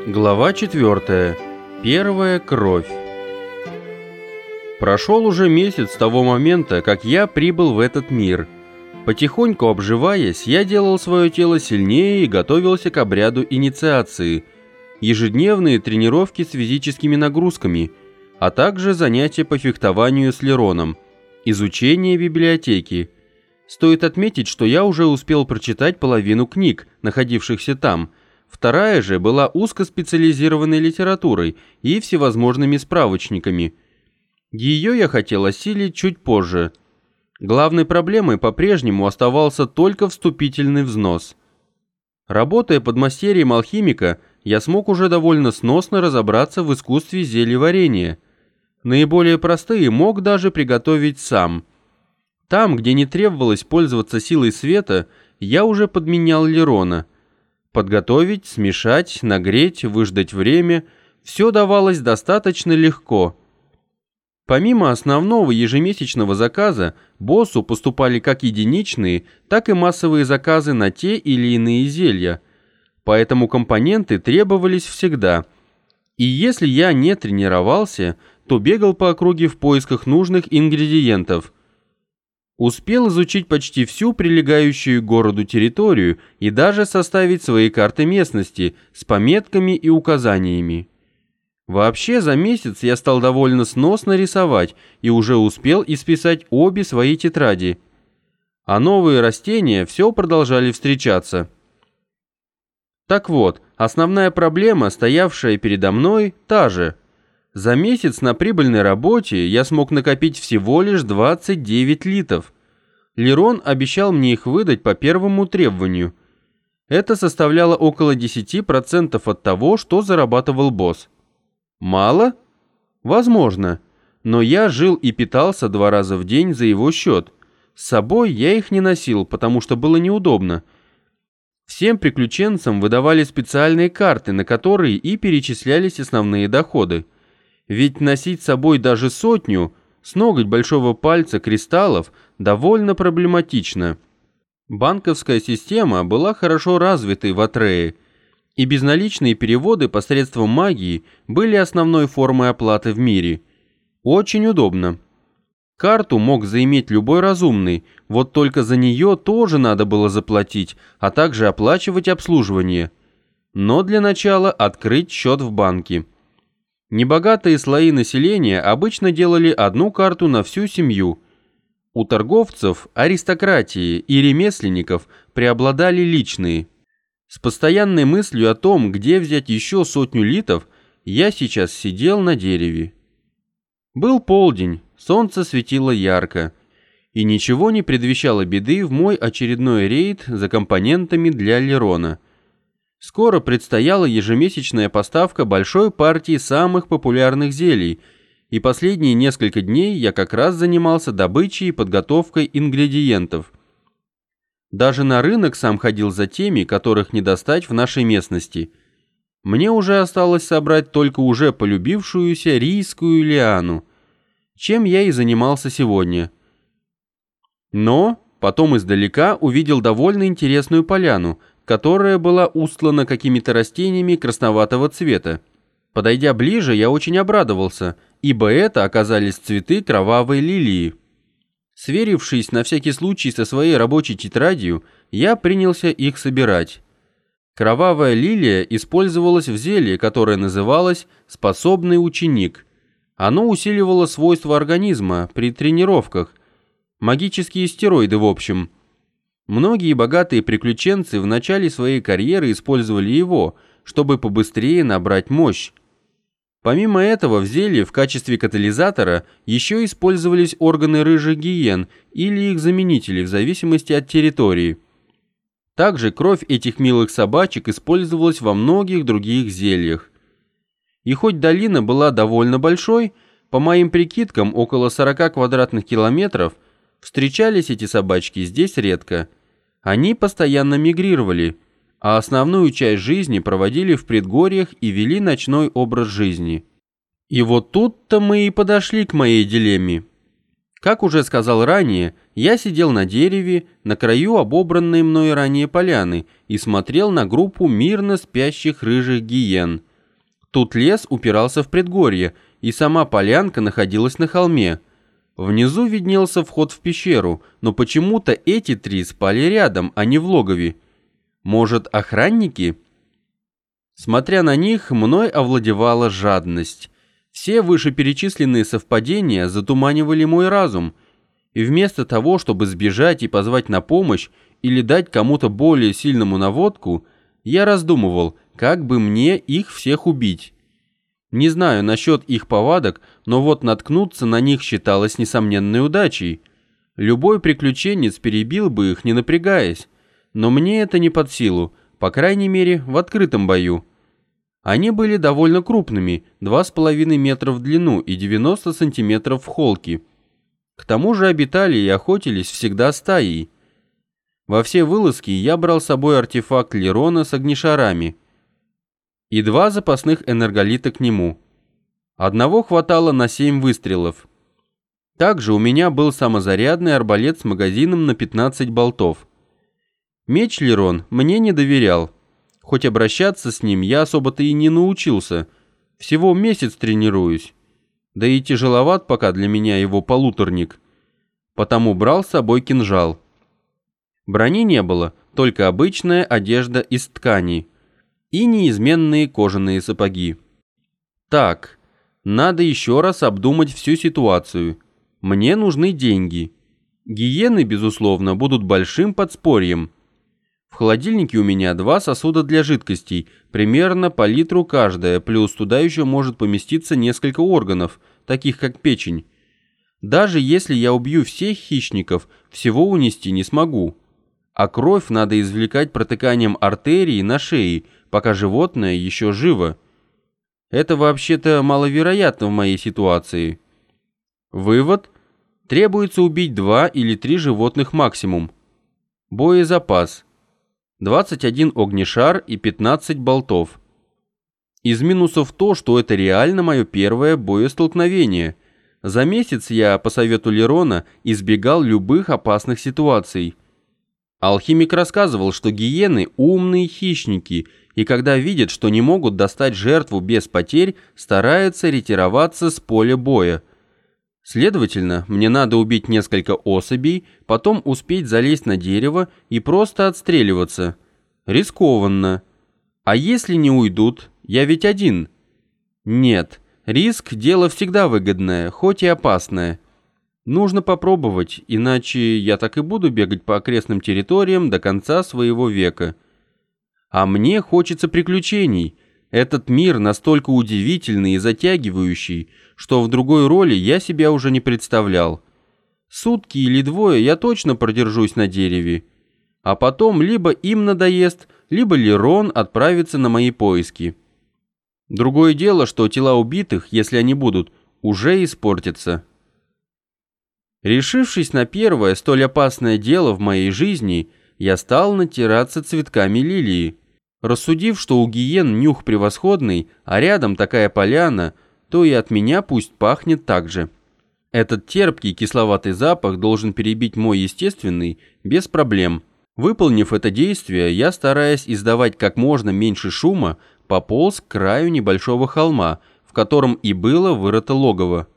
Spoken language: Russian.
Глава 4. Первая кровь. Прошел уже месяц с того момента, как я прибыл в этот мир. Потихоньку обживаясь, я делал свое тело сильнее и готовился к обряду инициации. Ежедневные тренировки с физическими нагрузками, а также занятия по фехтованию с Лероном, изучение библиотеки. Стоит отметить, что я уже успел прочитать половину книг, находившихся там. Вторая же была узкоспециализированной литературой и всевозможными справочниками. Ее я хотел осилить чуть позже. Главной проблемой по-прежнему оставался только вступительный взнос. Работая подмастерьем алхимика, я смог уже довольно сносно разобраться в искусстве зельеварения. Наиболее простые мог даже приготовить сам. Там, где не требовалось пользоваться силой света, я уже подменял Лерона. Подготовить, смешать, нагреть, выждать время – все давалось достаточно легко. Помимо основного ежемесячного заказа, боссу поступали как единичные, так и массовые заказы на те или иные зелья. Поэтому компоненты требовались всегда. И если я не тренировался, то бегал по округе в поисках нужных ингредиентов. Успел изучить почти всю прилегающую к городу территорию и даже составить свои карты местности с пометками и указаниями. Вообще, за месяц я стал довольно сносно рисовать и уже успел исписать обе свои тетради. А новые растения все продолжали встречаться. Так вот, основная проблема, стоявшая передо мной, та же. За месяц на прибыльной работе я смог накопить всего лишь 29 литов. Лерон обещал мне их выдать по первому требованию. Это составляло около 10% от того, что зарабатывал босс. Мало? Возможно. Но я жил и питался 2 раза в день за его счет. С собой я их не носил, потому что было неудобно. Всем приключенцам выдавали специальные карты, на которые и перечислялись основные доходы. Ведь носить с собой даже 100 с ноготь большого пальца кристаллов довольно проблематично. Банковская система была хорошо развитой в Атрее, и безналичные переводы посредством магии были основной формой оплаты в мире. Очень удобно. Карту мог заиметь любой разумный, вот только за нее тоже надо было заплатить, а также оплачивать обслуживание. Но для начала открыть счет в банке. Небогатые слои населения обычно делали одну карту на всю семью. У торговцев, аристократии и ремесленников преобладали личные. С постоянной мыслью о том, где взять еще 100 литов, я сейчас сидел на дереве. Был полдень, солнце светило ярко, и ничего не предвещало беды в мой очередной рейд за компонентами для Лерона. Скоро предстояла ежемесячная поставка большой партии самых популярных зелий, и последние несколько дней я как раз занимался добычей и подготовкой ингредиентов. Даже на рынок сам ходил за теми, которых не достать в нашей местности. Мне уже осталось собрать только уже полюбившуюся рийскую лиану, чем я и занимался сегодня. Но потом издалека увидел довольно интересную поляну, которая была устлана какими-то растениями красноватого цвета. Подойдя ближе, я очень обрадовался, ибо это оказались цветы кровавой лилии. Сверившись на всякий случай со своей рабочей тетрадью, я принялся их собирать. Кровавая лилия использовалась в зелье, которое называлось «способный ученик». Оно усиливало свойства организма при тренировках, магические стероиды в общем. Многие богатые приключенцы в начале своей карьеры использовали его, чтобы побыстрее набрать мощь. Помимо этого в зелье в качестве катализатора еще использовались органы рыжих гиен или их заменители в зависимости от территории. Также кровь этих милых собачек использовалась во многих других зельях. И хоть долина была довольно большой, по моим прикидкам около 40 квадратных километров, встречались эти собачки здесь редко. Они постоянно мигрировали, а основную часть жизни проводили в предгорьях и вели ночной образ жизни. И вот тут-то мы и подошли к моей дилемме. Как уже сказал ранее, я сидел на дереве, на краю обобранной мной ранее поляны и смотрел на группу мирно спящих рыжих гиен. Тут лес упирался в предгорье, и сама полянка находилась на холме. Внизу виднелся вход в пещеру, но почему-то эти три спали рядом, а не в логове. Может, охранники? Смотря на них, мной овладевала жадность. Все вышеперечисленные совпадения затуманивали мой разум, и вместо того, чтобы сбежать и позвать на помощь или дать кому-то более сильному наводку, я раздумывал, как бы мне их всех убить. Не знаю насчет их повадок, но вот наткнуться на них считалось несомненной удачей. Любой приключенец перебил бы их, не напрягаясь, но мне это не под силу, по крайней мере, в открытом бою. Они были довольно крупными, 2,5 метра в длину и 90 сантиметров в холке. К тому же обитали и охотились всегда стаей. Во все вылазки я брал с собой артефакт Лерона с огнешарами и 2 запасных энерголита к нему. Одного хватало на 7 выстрелов. Также у меня был самозарядный арбалет с магазином на 15 болтов. Меч Лерон мне не доверял. Хоть обращаться с ним я особо-то и не научился. Всего месяц тренируюсь. Да и тяжеловат пока для меня его полуторник. Потому брал с собой кинжал. Брони не было, только обычная одежда из ткани и неизменные кожаные сапоги. Так, надо еще раз обдумать всю ситуацию. Мне нужны деньги. Гиены, безусловно, будут большим подспорьем. В холодильнике у меня 2 сосуда для жидкостей, примерно по литру каждая, плюс туда еще может поместиться несколько органов, таких как печень. Даже если я убью всех хищников, всего унести не смогу. А кровь надо извлекать протыканием артерий на шее, пока животное еще живо. Это вообще-то маловероятно в моей ситуации. Вывод: требуется убить 2 или 3 животных максимум. Боезапас: 21 огнешар и 15 болтов. Из минусов то, что это реально мое первое боестолкновение. За месяц я, по совету Лерона, избегал любых опасных ситуаций. Алхимик рассказывал, что гиены – умные хищники, и когда видят, что не могут достать жертву без потерь, стараются ретироваться с поля боя. Следовательно, мне надо убить несколько особей, потом успеть залезть на дерево и просто отстреливаться. Рискованно. А если не уйдут? Я ведь один. Нет, риск – дело всегда выгодное, хоть и опасное. Нужно попробовать, иначе я так и буду бегать по окрестным территориям до конца своего века. А мне хочется приключений. Этот мир настолько удивительный и затягивающий, что в другой роли я себя уже не представлял. Сутки или 2 я точно продержусь на дереве. А потом либо им надоест, либо Лерон отправится на мои поиски. Другое дело, что тела убитых, если они будут, уже испортятся. Решившись на первое столь опасное дело в моей жизни, я стал натираться цветками лилии. Рассудив, что у гиен нюх превосходный, а рядом такая поляна, то и от меня пусть пахнет так же. Этот терпкий кисловатый запах должен перебить мой естественный без проблем. Выполнив это действие, я, стараясь издавать как можно меньше шума, пополз к краю небольшого холма, в котором и было вырыто логово.